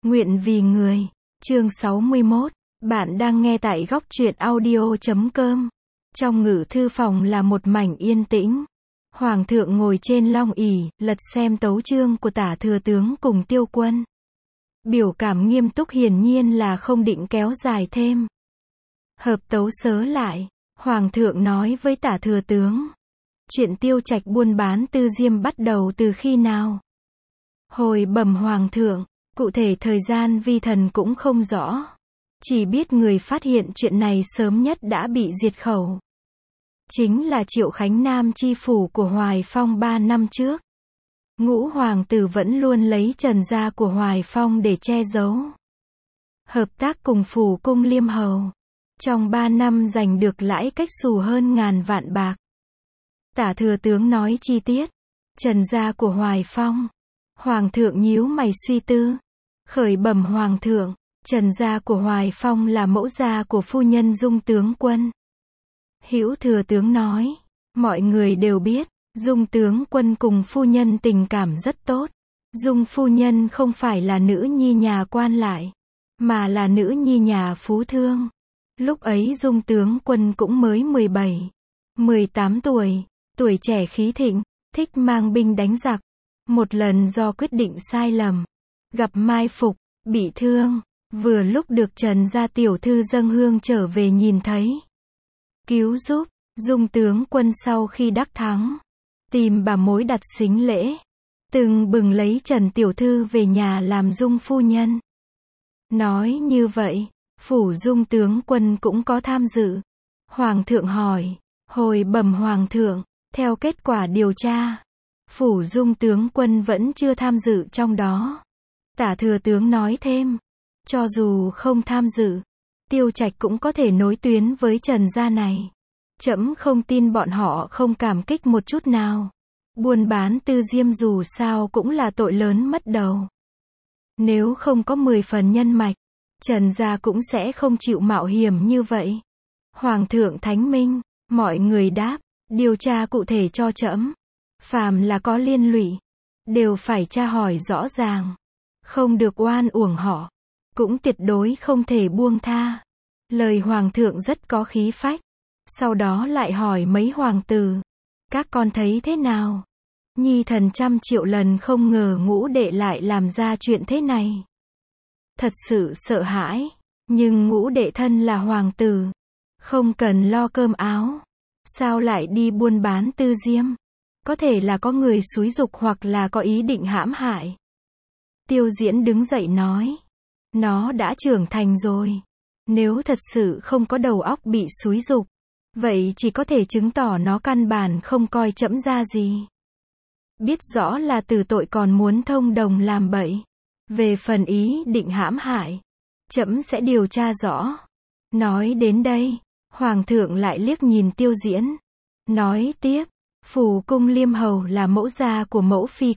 Nguyện vì người. Chương 61. Bạn đang nghe tại góc truyện audio.com. Trong ngự thư phòng là một mảnh yên tĩnh. Hoàng thượng ngồi trên long ỷ, lật xem tấu chương của Tả thừa tướng cùng Tiêu Quân. Biểu cảm nghiêm túc, hiển nhiên là không định kéo dài thêm. Hợp tấu sớ lại, Hoàng thượng nói với Tả thừa tướng. Chuyện Tiêu Trạch buôn bán tư diêm bắt đầu từ khi nào? Hồi bẩm Hoàng thượng, cụ thể thời gian vi thần cũng không rõ. Chỉ biết người phát hiện chuyện này sớm nhất đã bị diệt khẩu. Chính là Triệu Khánh Nam chi phủ của Hoài Phong 3 năm trước. Ngũ hoàng tử vẫn luôn lấy trần gia của Hoài Phong để che giấu. Hợp tác cùng phủ cung Liêm Hầu. Trong 3 năm giành được lãi cách xù hơn ngàn vạn bạc. Tả thừa tướng nói chi tiết. Trần gia của Hoài Phong. Hoàng thượng nhíu mày suy tư. Khởi bẩm Hoàng thượng, Trần gia của Hoài Phong là mẫu gia của phu nhân Dung tướng quân. Hữu thừa tướng nói, mọi người đều biết, Dung tướng quân cùng phu nhân tình cảm rất tốt. Dung phu nhân không phải là nữ nhi nhà quan lại, mà là nữ nhi nhà phú thương. Lúc ấy Dung tướng quân cũng mới 17, 18 tuổi, tuổi trẻ khí thịnh, thích mang binh đánh giặc. Một lần do quyết định sai lầm, gặp mai phục, bị thương, vừa lúc được Trần gia tiểu thư dâng hương trở về nhìn thấy. Cứu giúp, Dung tướng quân sau khi đắc thắng, tìm bà mối đặt sính lễ, từng bừng lấy Trần tiểu thư về nhà làm Dung phu nhân. Nói như vậy, phủ Dung tướng quân cũng có tham dự. Hoàng thượng hỏi, hồi bẩm Hoàng thượng, theo kết quả điều tra, phủ Dung tướng quân vẫn chưa tham dự trong đó. Tả thừa tướng nói thêm, cho dù không tham dự, Tiêu Trạch cũng có thể nối tuyến với Trần gia này. Trẫm không tin bọn họ không cảm kích một chút nào. Buôn bán tư diêm dù sao cũng là tội lớn mất đầu. Nếu không có 10 phần nhân mạch, Trần gia cũng sẽ không chịu mạo hiểm như vậy. Hoàng thượng thánh minh, mọi người đáp, điều tra cụ thể cho trẫm. Phàm là có liên lụy, đều phải tra hỏi rõ ràng. Không được oan uổng họ, cũng tuyệt đối không thể buông tha. Lời Hoàng thượng rất có khí phách. Sau đó lại hỏi mấy hoàng tử, các con thấy thế nào? Nhi thần 100 triệu lần không ngờ Ngũ đệ lại làm ra chuyện thế này. Thật sự sợ hãi, nhưng Ngũ đệ thân là hoàng tử, không cần lo cơm áo, sao lại đi buôn bán tư diêm? Có thể là có người xúi giục hoặc là có ý định hãm hại. Tiêu Diễn đứng dậy nói, nó đã trưởng thành rồi, nếu thật sự không có đầu óc bị xúi giục, vậy chỉ có thể chứng tỏ nó căn bản không coi trẫm ra gì. Biết rõ là tử tội còn muốn thông đồng làm bậy. Về phần ý định hãm hại, trẫm sẽ điều tra rõ. Nói đến đây, Hoàng thượng lại liếc nhìn Tiêu Diễn. Nói tiếp, phủ cung Liêm Hầu là mẫu gia của mẫu phi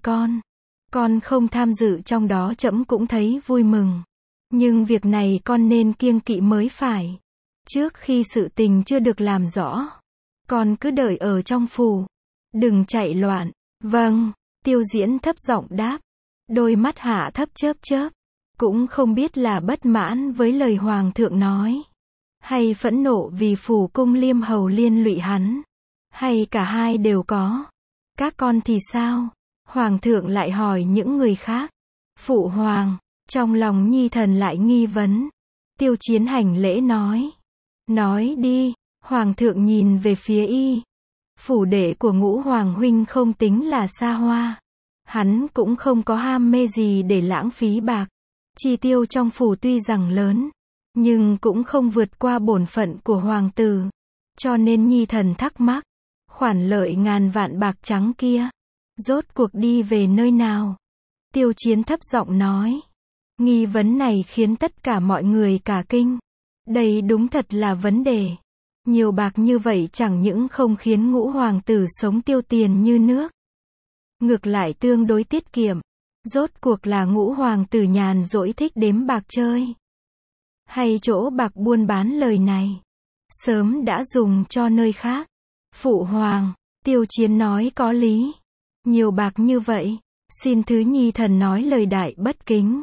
con không tham dự trong đó trẫm cũng thấy vui mừng. Nhưng việc này con nên kiêng kỵ mới phải. Trước khi sự tình chưa được làm rõ, con cứ đợi ở trong phủ, đừng chạy loạn. Vâng, Tiêu Diễn thấp giọng đáp, đôi mắt hạ thấp chớp chớp, cũng không biết là bất mãn với lời Hoàng thượng nói, hay phẫn nộ vì phủ cung Liêm Hầu liên lụy hắn, hay cả hai đều có. Các con thì sao? Hoàng thượng lại hỏi những người khác. Phụ hoàng, trong lòng nhi thần lại nghi vấn. Tiêu Chiến hành lễ nói đi. Hoàng thượng nhìn về phía y. Phủ đệ của Ngũ hoàng huynh không tính là xa hoa, hắn cũng không có ham mê gì để lãng phí bạc. Chi tiêu trong phủ tuy rằng lớn, nhưng cũng không vượt qua bổn phận của hoàng tử. Cho nên nhi thần thắc mắc, khoản lợi ngàn vạn bạc trắng kia, rốt cuộc đi về nơi nào? Tiêu Chiến thấp giọng nói. Nghi vấn này khiến tất cả mọi người cả kinh. Đây đúng thật là vấn đề. Nhiều bạc như vậy chẳng những không khiến Ngũ hoàng tử sống tiêu tiền như nước, ngược lại tương đối tiết kiệm. Rốt cuộc là Ngũ hoàng tử nhàn rỗi thích đếm bạc chơi, hay chỗ bạc buôn bán lời này sớm đã dùng cho nơi khác? Phụ hoàng, Tiêu Chiến nói có lý. Nhiều bạc như vậy, xin thứ nhi thần nói lời đại bất kính.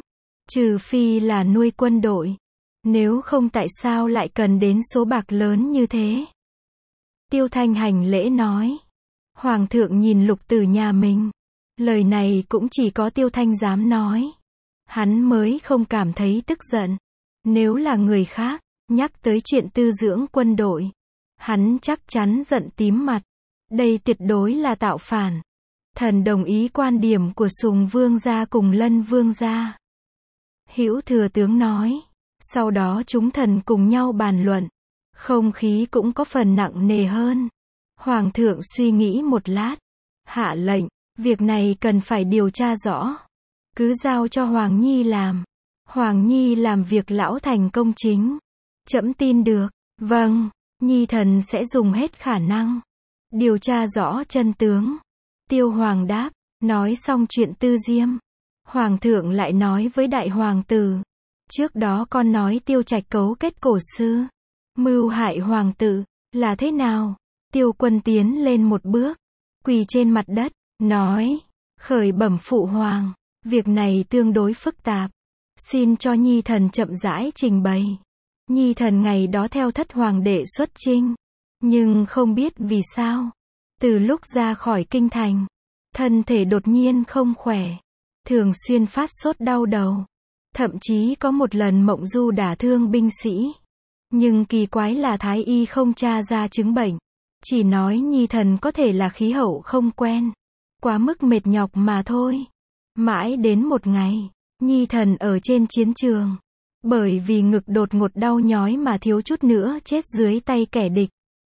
Trừ phi là nuôi quân đội. Nếu không tại sao lại cần đến số bạc lớn như thế? Tiêu Thanh hành lễ nói. Hoàng thượng nhìn Lục Tử nhà mình. Lời này cũng chỉ có Tiêu Thanh dám nói. Hắn mới không cảm thấy tức giận. Nếu là người khác, nhắc tới chuyện tư dưỡng quân đội, hắn chắc chắn giận tím mặt. Đây tuyệt đối là tạo phản. Thần đồng ý quan điểm của Sùng Vương gia cùng Lân Vương gia. Hữu Thừa tướng nói. Sau đó chúng thần cùng nhau bàn luận. Không khí cũng có phần nặng nề hơn. Hoàng thượng suy nghĩ một lát. Hạ lệnh, việc này cần phải điều tra rõ. Cứ giao cho Hoàng Nhi làm. Hoàng Nhi làm việc lão thành công chính. Trẫm tin được. Vâng, Nhi thần sẽ dùng hết khả năng. Điều tra rõ chân tướng. Tiêu Hoàng đáp. Nói xong chuyện Tư Diêm. Hoàng thượng lại nói với đại hoàng tử. Trước đó con nói Tiêu Trạch cấu kết cổ sư. Mưu hại hoàng tử. Là thế nào? Tiêu Quân tiến lên một bước. Quỳ trên mặt đất. Nói. Khởi bẩm phụ hoàng. Việc này tương đối phức tạp. Xin cho Nhi thần chậm rãi trình bày. Nhi thần ngày đó theo thất hoàng đệ xuất chinh. Nhưng không biết vì sao. Từ lúc ra khỏi kinh thành. Thân thể đột nhiên không khỏe. Thường xuyên phát sốt đau đầu. Thậm chí có một lần mộng du đả thương binh sĩ. Nhưng kỳ quái là Thái y không tra ra chứng bệnh. Chỉ nói Nhi thần có thể là khí hậu không quen. Quá mức mệt nhọc mà thôi. Mãi đến một ngày. Nhi thần ở trên chiến trường. Bởi vì ngực đột ngột đau nhói mà thiếu chút nữa chết dưới tay kẻ địch.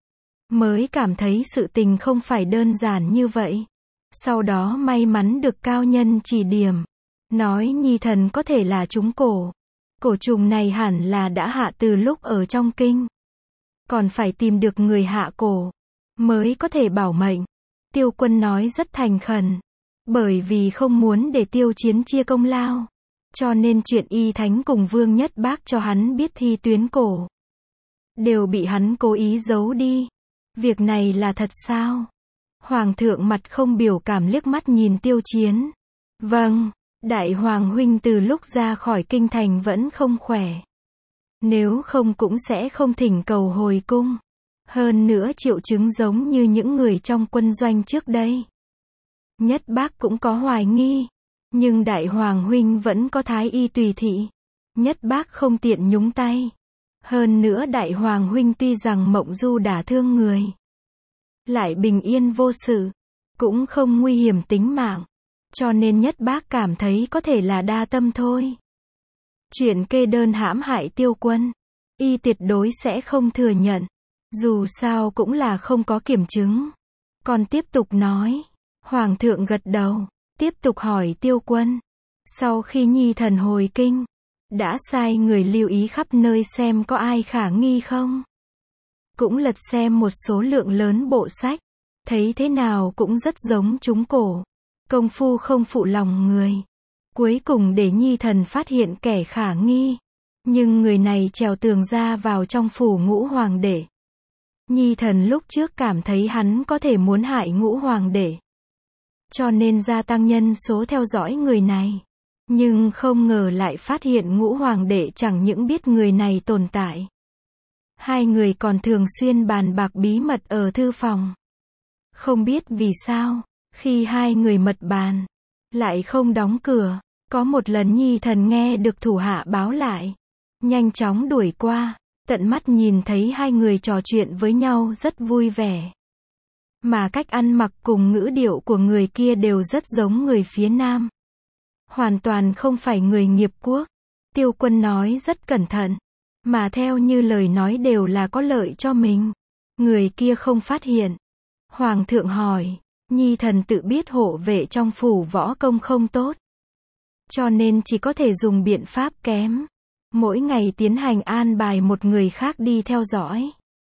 Mới cảm thấy sự tình không phải đơn giản như vậy. Sau đó may mắn được cao nhân chỉ điểm. Nói Nhi thần có thể là trúng cổ. Cổ trùng này hẳn là đã hạ từ lúc ở trong kinh. Còn phải tìm được người hạ cổ. Mới có thể bảo mệnh. Tiêu Quân nói rất thành khẩn. Bởi vì không muốn để Tiêu Chiến chia công lao. Cho nên chuyện Y Thánh cùng Vương Nhất Bác cho hắn biết thi tuyến cổ. Đều bị hắn cố ý giấu đi. Việc này là thật sao? Hoàng thượng mặt không biểu cảm liếc mắt nhìn Tiêu Chiến. Vâng, Đại Hoàng huynh từ lúc ra khỏi kinh thành vẫn không khỏe. Nếu không cũng sẽ không thỉnh cầu hồi cung. Hơn nữa triệu chứng giống như những người trong quân doanh trước đây. Nhất Bác cũng có hoài nghi. Nhưng Đại Hoàng huynh vẫn có thái y tùy thị. Nhất Bác không tiện nhúng tay. Hơn nữa Đại Hoàng huynh tuy rằng mộng du đả thương người. Lại bình yên vô sự. Cũng không nguy hiểm tính mạng. Cho nên Nhất Bác cảm thấy có thể là đa tâm thôi. Chuyện kê đơn hãm hại Tiêu Quân. Y tuyệt đối sẽ không thừa nhận. Dù sao cũng là không có kiểm chứng. Còn tiếp tục nói. Hoàng thượng gật đầu. Tiếp tục hỏi Tiêu Quân. Sau khi Nhi thần hồi kinh. Đã sai người lưu ý khắp nơi xem có ai khả nghi không. Cũng lật xem một số lượng lớn bộ sách. Thấy thế nào cũng rất giống trúng cổ. Công phu không phụ lòng người. Cuối cùng để Nhi thần phát hiện kẻ khả nghi. Nhưng người này trèo tường ra vào trong phủ Ngũ Hoàng đệ. Nhi thần lúc trước cảm thấy hắn có thể muốn hại Ngũ Hoàng đệ. Cho nên gia tăng nhân số theo dõi người này. Nhưng không ngờ lại phát hiện Ngũ Hoàng đệ chẳng những biết người này tồn tại. Hai người còn thường xuyên bàn bạc bí mật ở thư phòng. Không biết vì sao, khi hai người mật bàn, lại không đóng cửa. Có một lần Nhi thần nghe được thủ hạ báo lại. Nhanh chóng đuổi qua, tận mắt nhìn thấy hai người trò chuyện với nhau rất vui vẻ. Mà cách ăn mặc cùng ngữ điệu của người kia đều rất giống người phía Nam. Hoàn toàn không phải người nghiệp quốc. Tiêu Quân nói rất cẩn thận. Mà theo như lời nói đều là có lợi cho mình. Người kia không phát hiện. Hoàng thượng hỏi. Nhi thần tự biết hộ vệ trong phủ võ công không tốt. Cho nên chỉ có thể dùng biện pháp kém. Mỗi ngày tiến hành an bài một người khác đi theo dõi.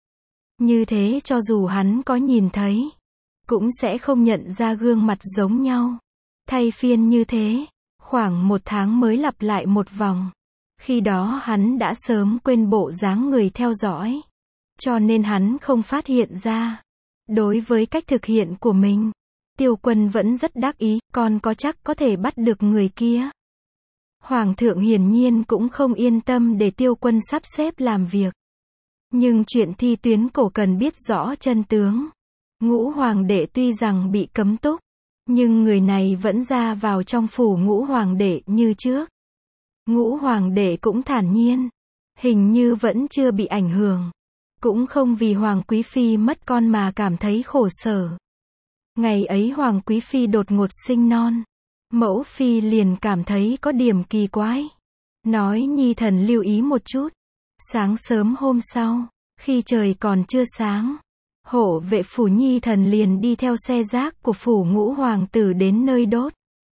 Như thế cho dù hắn có nhìn thấy. Cũng sẽ không nhận ra gương mặt giống nhau. Thay phiên như thế. Khoảng 1 tháng mới lặp lại một vòng. Khi đó hắn đã sớm quên bộ dáng người theo dõi. Cho nên hắn không phát hiện ra. Đối với cách thực hiện của mình, Tiêu Quân vẫn rất đắc ý, con có chắc có thể bắt được người kia. Hoàng thượng hiển nhiên cũng không yên tâm để Tiêu Quân sắp xếp làm việc. Nhưng chuyện thi tuyến cổ cần biết rõ chân tướng. Ngũ hoàng đệ tuy rằng bị cấm túc, nhưng người này vẫn ra vào trong phủ ngũ hoàng đệ như trước. Ngũ hoàng đệ cũng thản nhiên, hình như vẫn chưa bị ảnh hưởng. Cũng không vì Hoàng Quý Phi mất con mà cảm thấy khổ sở. Ngày ấy Hoàng Quý Phi đột ngột sinh non. Mẫu Phi liền cảm thấy có điểm kỳ quái. Nói nhi thần lưu ý một chút. Sáng sớm hôm sau, khi trời còn chưa sáng, hộ vệ phủ nhi thần liền đi theo xe rác của phủ ngũ hoàng tử đến nơi đốt.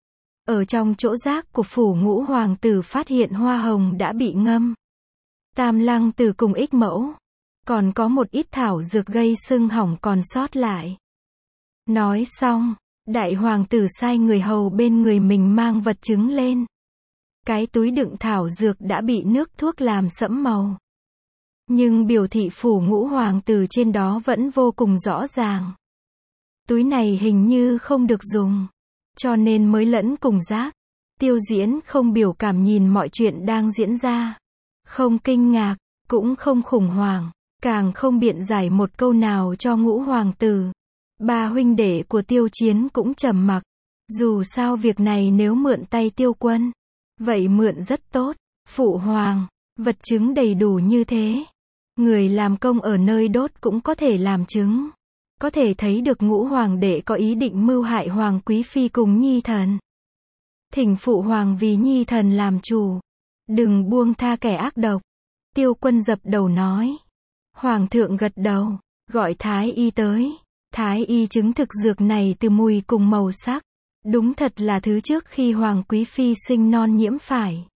Ở trong chỗ rác của phủ ngũ hoàng tử phát hiện hoa hồng đã bị ngâm. Tam lăng tử cùng ích mẫu. Còn có một ít thảo dược gây sưng hỏng còn sót lại. Nói xong, đại hoàng tử sai người hầu bên người mình mang vật chứng lên. Cái túi đựng thảo dược đã bị nước thuốc làm sẫm màu. Nhưng biểu thị phủ ngũ hoàng tử trên đó vẫn vô cùng rõ ràng. Túi này hình như không được dùng, cho nên mới lẫn cùng rác. Tiêu Diễn không biểu cảm nhìn mọi chuyện đang diễn ra. Không kinh ngạc, cũng không khủng hoảng, càng không biện giải một câu nào cho ngũ hoàng tử. Ba huynh đệ của Tiêu Chiến cũng trầm mặc. Dù sao việc này nếu mượn tay Tiêu Quân, vậy mượn rất tốt. Phụ hoàng, vật chứng đầy đủ như thế. Người làm công ở nơi đốt cũng có thể làm chứng. Có thể thấy được ngũ hoàng đệ có ý định mưu hại Hoàng Quý Phi cùng nhi thần. Thỉnh phụ hoàng vì nhi thần làm chủ. Đừng buông tha kẻ ác độc. Tiêu Quân dập đầu nói. Hoàng thượng gật đầu, gọi thái y tới. Thái y chứng thực dược này từ mùi cùng màu sắc. Đúng thật là thứ trước khi Hoàng Quý Phi sinh non nhiễm phải.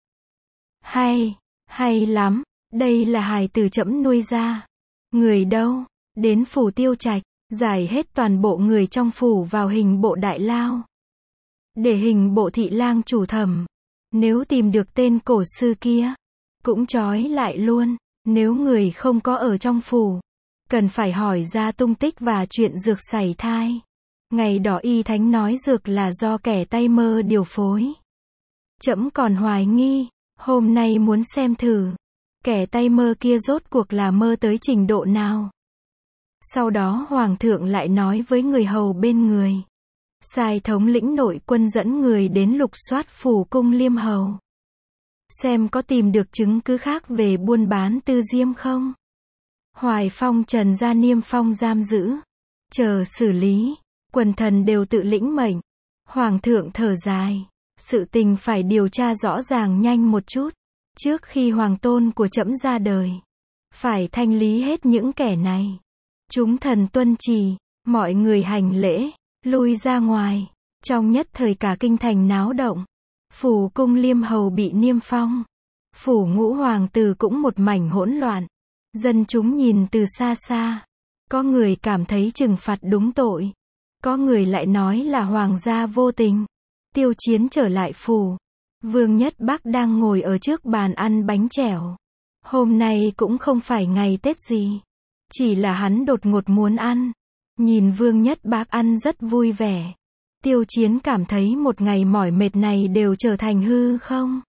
Hay lắm, đây là hài tử trẫm nuôi ra. Người đâu? Đến phủ Tiêu Trạch, giải hết toàn bộ người trong phủ vào hình bộ đại lao. Để hình bộ thị lang chủ thẩm. Nếu tìm được tên cổ sư kia, cũng trói lại luôn. Nếu người không có ở trong phủ, cần phải hỏi ra tung tích và chuyện dược sảy thai. Ngày đó y thánh nói dược là do kẻ tay mơ điều phối. Trẫm còn hoài nghi, hôm nay muốn xem thử. Kẻ tay mơ kia rốt cuộc là mơ tới trình độ nào. Sau đó hoàng thượng lại nói với người hầu bên người. Sai thống lĩnh nội quân dẫn người đến lục soát phủ cung Liêm Hầu. Xem có tìm được chứng cứ khác về buôn bán tư diêm không. Hoài Phong trần ra niêm phong giam giữ. Chờ xử lý. Quần thần đều tự lĩnh mệnh. Hoàng thượng thở dài. Sự tình phải điều tra rõ ràng nhanh một chút. Trước khi hoàng tôn của trẫm ra đời. Phải thanh lý hết những kẻ này. Chúng thần tuân trì. Mọi người hành lễ. Lui ra ngoài. Trong nhất thời cả kinh thành náo động. Phủ cung Liêm Hầu bị niêm phong. Phủ ngũ hoàng tử cũng một mảnh hỗn loạn. Dân chúng nhìn từ xa xa. Có người cảm thấy trừng phạt đúng tội. Có người lại nói là hoàng gia vô tình. Tiêu Chiến trở lại phủ. Vương Nhất Bác đang ngồi ở trước bàn ăn bánh chèo. Hôm nay cũng không phải ngày Tết gì. Chỉ là hắn đột ngột muốn ăn. Nhìn Vương Nhất Bác ăn rất vui vẻ. Tiêu Chiến cảm thấy một ngày mỏi mệt này đều trở thành hư không.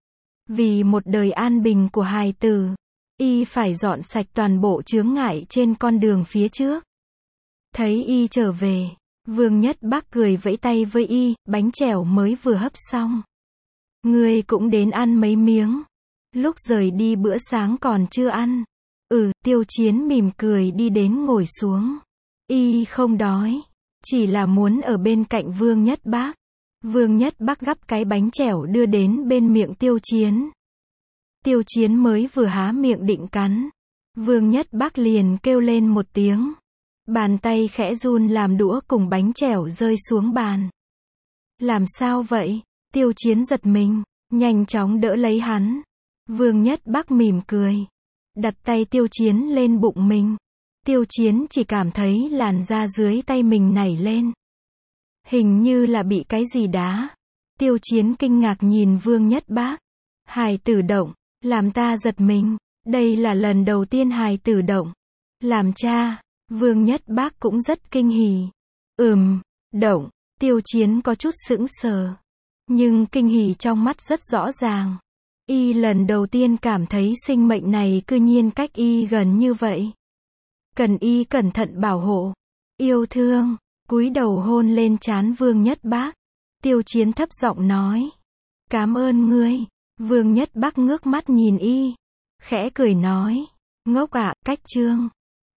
Vì một đời an bình của hài tử, y phải dọn sạch toàn bộ chướng ngại trên con đường phía trước. Thấy y trở về, Vương Nhất Bác cười vẫy tay với y, bánh chèo mới vừa hấp xong. Ngươi cũng đến ăn mấy miếng. Lúc rời đi bữa sáng còn chưa ăn. Tiêu Chiến mỉm cười đi đến ngồi xuống. Y không đói, chỉ là muốn ở bên cạnh Vương Nhất Bác. Vương Nhất Bác gắp cái bánh chèo đưa đến bên miệng Tiêu Chiến. Tiêu Chiến mới vừa há miệng định cắn. Vương Nhất Bác liền kêu lên một tiếng. Bàn tay khẽ run làm đũa cùng bánh chèo rơi xuống bàn. Làm sao vậy? Tiêu Chiến giật mình, nhanh chóng đỡ lấy hắn. Vương Nhất Bác mỉm cười. Đặt tay Tiêu Chiến lên bụng mình. Tiêu Chiến chỉ cảm thấy làn da dưới tay mình nảy lên. Hình như là bị cái gì đá. Tiêu Chiến kinh ngạc nhìn Vương Nhất Bác. Hài tử động, làm ta giật mình. Đây là lần đầu tiên hài tử động. Làm cha, Vương Nhất Bác cũng rất kinh hỉ. Động, Tiêu Chiến có chút sững sờ. Nhưng kinh hỉ trong mắt rất rõ ràng. Y lần đầu tiên cảm thấy sinh mệnh này cư nhiên cách y gần như vậy. Cần y cẩn thận bảo hộ, yêu thương, cúi đầu hôn lên trán Vương Nhất Bác. Tiêu Chiến thấp giọng nói. Cảm ơn ngươi. Vương Nhất Bác ngước mắt nhìn y. Khẽ cười nói. Ngốc ạ, cách chương.